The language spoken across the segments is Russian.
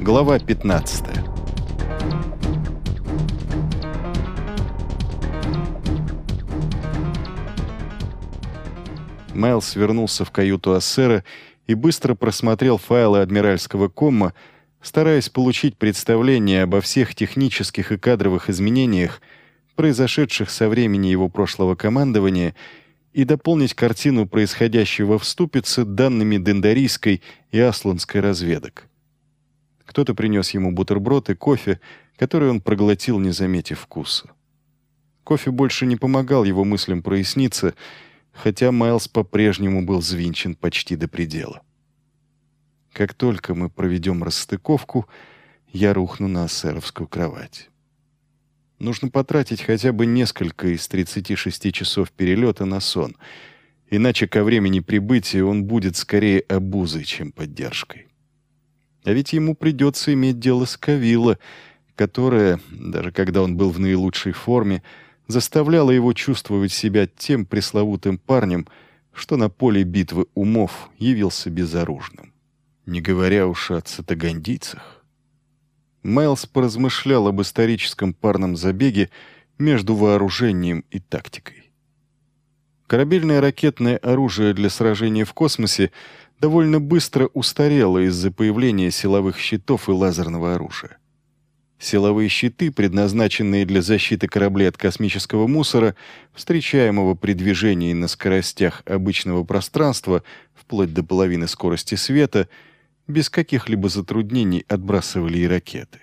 Глава 15. Майлз вернулся в каюту Ассера и быстро просмотрел файлы адмиральского комма, стараясь получить представление обо всех технических и кадровых изменениях, произошедших со времени его прошлого командования, и дополнить картину происходящего в Ступице данными дендарийской и асланской разведок. Кто-то принес ему бутерброд и кофе, который он проглотил, не заметив вкуса. Кофе больше не помогал его мыслям проясниться, хотя Майлз по-прежнему был взвинчен почти до предела. Как только мы проведем расстыковку, я рухну на ассеровскую кровать. Нужно потратить хотя бы несколько из 36 часов перелета на сон, иначе ко времени прибытия он будет скорее обузой, чем поддержкой. А ведь ему придется иметь дело с Кавило, которая, даже когда он был в наилучшей форме, заставляла его чувствовать себя тем пресловутым парнем, что на поле битвы умов явился безоружным. Не говоря уж о цитагандийцах. Майлз поразмышлял об историческом парном забеге между вооружением и тактикой. Корабельное ракетное оружие для сражения в космосе довольно быстро устарело из-за появления силовых щитов и лазерного оружия. Силовые щиты, предназначенные для защиты кораблей от космического мусора, встречаемого при движении на скоростях обычного пространства, вплоть до половины скорости света, без каких-либо затруднений отбрасывали и ракеты.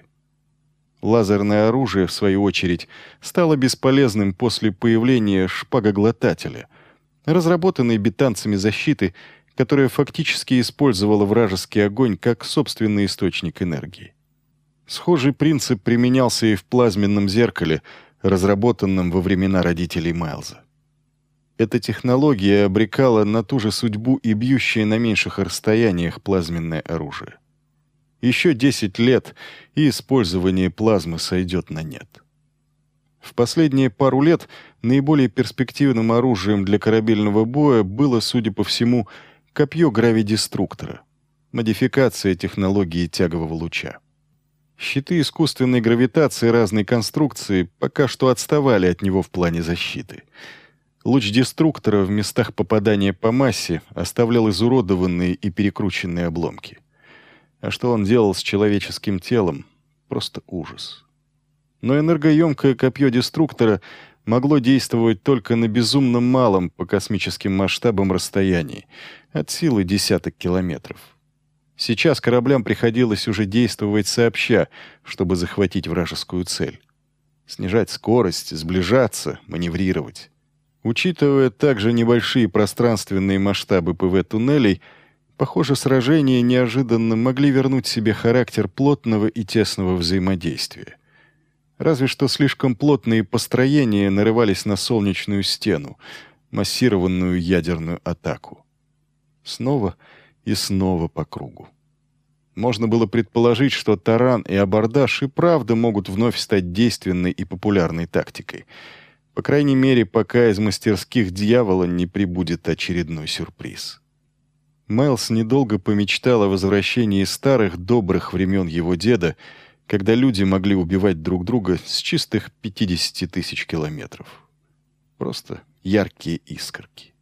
Лазерное оружие, в свою очередь, стало бесполезным после появления шпагоглотателя, разработанной британцами защиты, которая фактически использовала вражеский огонь как собственный источник энергии. Схожий принцип применялся и в плазменном зеркале, разработанном во времена родителей Майлза. Эта технология обрекала на ту же судьбу и бьющее на меньших расстояниях плазменное оружие. Еще 10 лет, и использование плазмы сойдет на нет. В последние пару лет наиболее перспективным оружием для корабельного боя было, судя по всему, копье гравидеструктора, модификация технологии тягового луча. Щиты искусственной гравитации разной конструкции пока что отставали от него в плане защиты. Луч деструктора в местах попадания по массе оставлял изуродованные и перекрученные обломки. А что он делал с человеческим телом — просто ужас. Но энергоемкое копье деструктора могло действовать только на безумно малом по космическим масштабам расстоянии, от силы десяток километров. Сейчас кораблям приходилось уже действовать сообща, чтобы захватить вражескую цель. Снижать скорость, сближаться, маневрировать. Учитывая также небольшие пространственные масштабы ПВ-туннелей, похоже, сражения неожиданно могли вернуть себе характер плотного и тесного взаимодействия. Разве что слишком плотные построения нарывались на солнечную стену, массированную ядерную атаку. Снова и снова по кругу. Можно было предположить, что таран и абордаж и правда могут вновь стать действенной и популярной тактикой. По крайней мере, пока из мастерских дьявола не прибудет очередной сюрприз. Майлз недолго помечтал о возвращении старых добрых времен его деда, когда люди могли убивать друг друга с чистых 50 тысяч километров. Просто яркие искорки.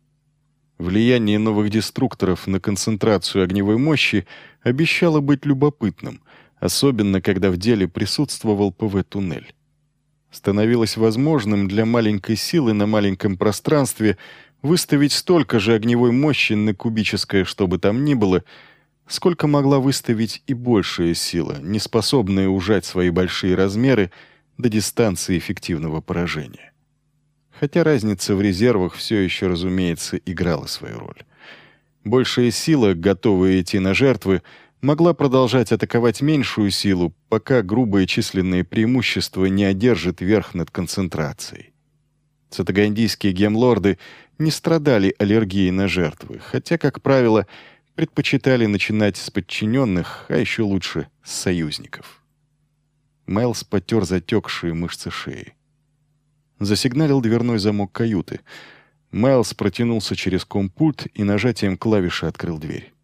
Влияние новых деструкторов на концентрацию огневой мощи обещало быть любопытным, особенно когда в деле присутствовал ПВ-туннель. Становилось возможным для маленькой силы на маленьком пространстве выставить столько же огневой мощи на кубическое, что бы там ни было, сколько могла выставить и большая сила, не способная ужать свои большие размеры до дистанции эффективного поражения. Хотя разница в резервах все еще, разумеется, играла свою роль. Большая сила, готовая идти на жертвы, могла продолжать атаковать меньшую силу, пока грубое численное преимущество не одержит верх над концентрацией. Цитагандийские гемлорды не страдали аллергией на жертвы, хотя, как правило, предпочитали начинать с подчиненных, а еще лучше с союзников. Майлз потер затекшие мышцы шеи. Засигналил дверной замок каюты. Майлз протянулся через компульт и нажатием клавиши открыл дверь.